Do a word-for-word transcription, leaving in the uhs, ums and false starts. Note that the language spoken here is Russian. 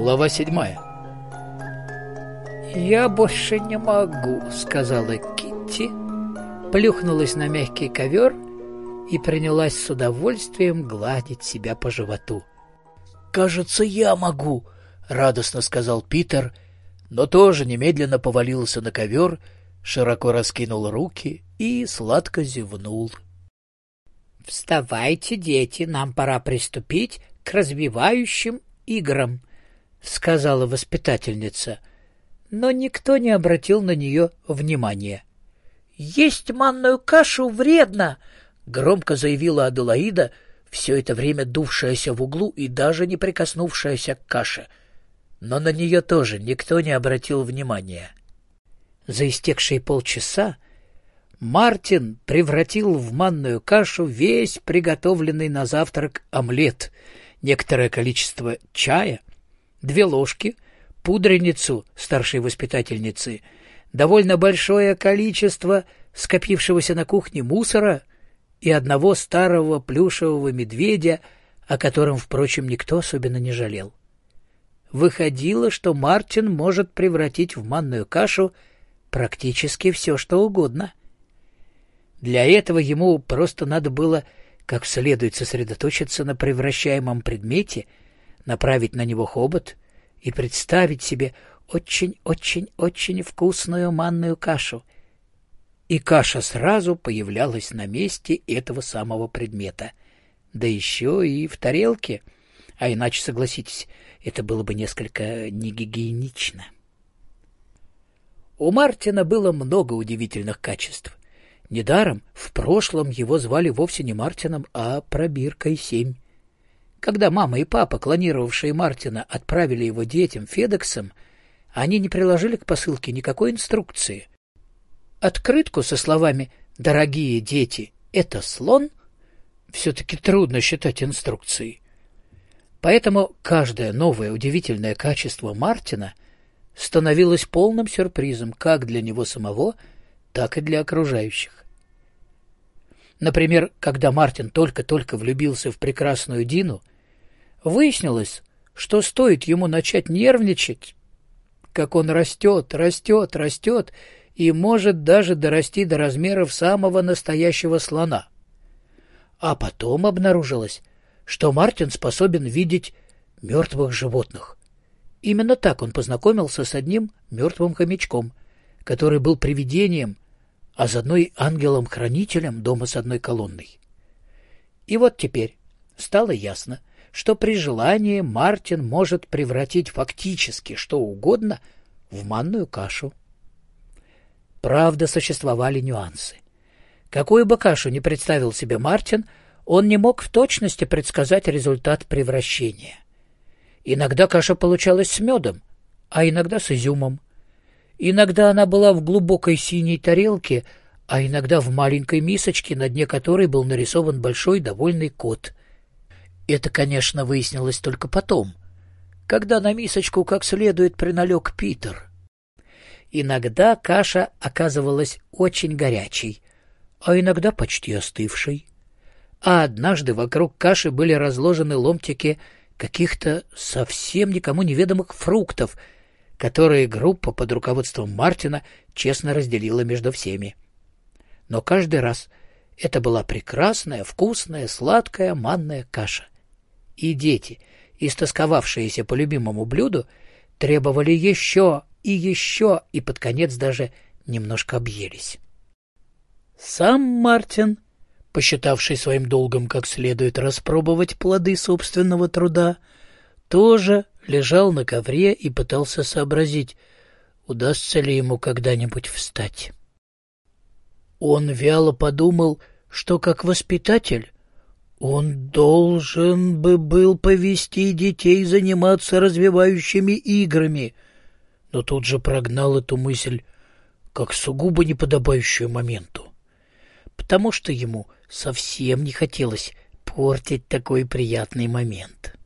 Глава седьмая. «Я больше не могу», — сказала Китти, плюхнулась на мягкий ковер и принялась с удовольствием гладить себя по животу. «Кажется, я могу», — радостно сказал Питер, но тоже немедленно повалился на ковер, широко раскинул руки и сладко зевнул. «Вставайте, дети, нам пора приступить к развивающим играм», — сказала воспитательница, но никто не обратил на нее внимания. «Есть манную кашу вредно», — громко заявила Аделаида, все это время дувшаяся в углу и даже не прикоснувшаяся к каше. Но на нее тоже никто не обратил внимания. За истекшие полчаса Мартин превратил в манную кашу весь приготовленный на завтрак омлет, некоторое количество чая, две ложки, пудреницу старшей воспитательницы, довольно большое количество скопившегося на кухне мусора и одного старого плюшевого медведя, о котором, впрочем, никто особенно не жалел. Выходило, что Мартин может превратить в манную кашу практически все, что угодно. Для этого ему просто надо было как следует сосредоточиться на превращаемом предмете, направить на него хобот и представить себе очень-очень-очень вкусную манную кашу. И каша сразу появлялась на месте этого самого предмета. Да еще и в тарелке. А иначе, согласитесь, это было бы несколько негигиенично. У Мартина было много удивительных качеств. Недаром в прошлом его звали вовсе не Мартином, а Пробиркой семь. Когда мама и папа, клонировавшие Мартина, отправили его детям Федексом, они не приложили к посылке никакой инструкции. Открытку со словами «Дорогие дети, это слон» все-таки трудно считать инструкцией. Поэтому каждое новое удивительное качество Мартина становилось полным сюрпризом как для него самого, так и для окружающих. Например, когда Мартин только-только влюбился в прекрасную Дину, выяснилось, что стоит ему начать нервничать, как он растет, растет, растет и может даже дорасти до размеров самого настоящего слона. А потом обнаружилось, что Мартин способен видеть мертвых животных. Именно так он познакомился с одним мертвым хомячком, который был привидением, а заодно и ангелом-хранителем дома с одной колонной. И вот теперь стало ясно, что при желании Мартин может превратить фактически что угодно в манную кашу. Правда, существовали нюансы. Какую бы кашу ни представил себе Мартин, он не мог в точности предсказать результат превращения. Иногда каша получалась с медом, а иногда с изюмом. Иногда она была в глубокой синей тарелке, а иногда в маленькой мисочке, на дне которой был нарисован большой довольный кот. Это, конечно, выяснилось только потом, когда на мисочку как следует приналег Питер. Иногда каша оказывалась очень горячей, а иногда почти остывшей. А однажды вокруг каши были разложены ломтики каких-то совсем никому неведомых фруктов, которые группа под руководством Мартина честно разделила между всеми. Но каждый раз это была прекрасная, вкусная, сладкая манная каша. И дети, истосковавшиеся по любимому блюду, требовали еще и еще, и под конец даже немножко объелись. Сам Мартин, посчитавший своим долгом как следует распробовать плоды собственного труда, тоже лежал на ковре и пытался сообразить, удастся ли ему когда-нибудь встать. Он вяло подумал, что как воспитатель он должен бы был повести детей заниматься развивающими играми, но тут же прогнал эту мысль как сугубо неподобающую моменту, потому что ему совсем не хотелось портить такой приятный момент.